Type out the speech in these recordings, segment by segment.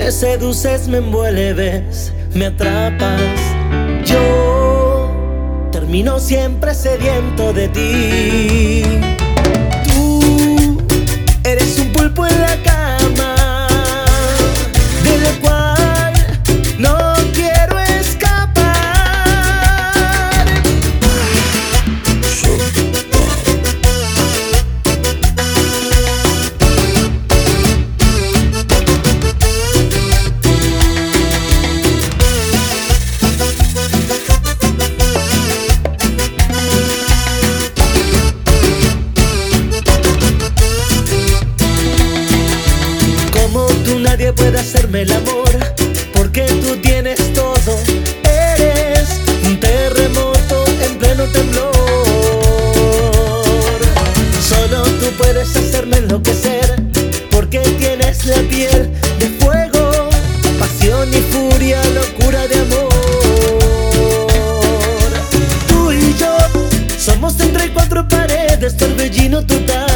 Me seduces, me envuelves, me atrapas. Yo termino siempre sediento de ti. Tú eres un pulpo en la cama, del cual no quiero escapar. Nadie puede hacerme el amor, porque tú tienes todo. Eres un terremoto en pleno temblor. Solo tú puedes hacerme enloquecer, porque tienes la piel de fuego, pasión y furia, locura de amor. Tú y yo somos entre cuatro paredes, torbellino total.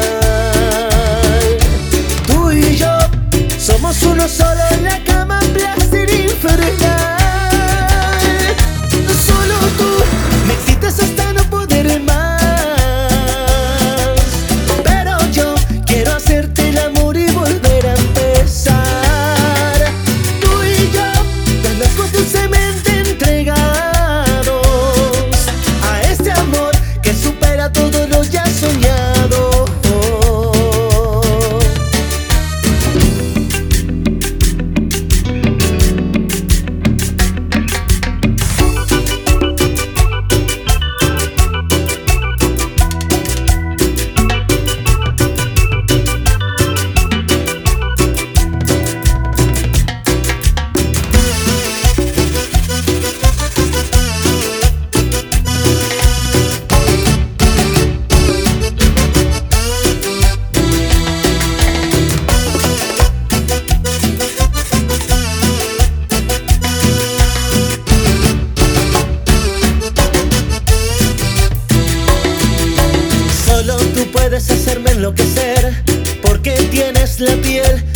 Tú y yo somos uno solo en la cama, placer infernal. Solo tú me excitas hasta no poder más, pero yo quiero hacerte el amor y volver a empezar. Tú y yo, tan locos dulcemente entregados a este amor que supera todo lo ya soñado. Tú puedes hacerme enloquecer, porque tienes la piel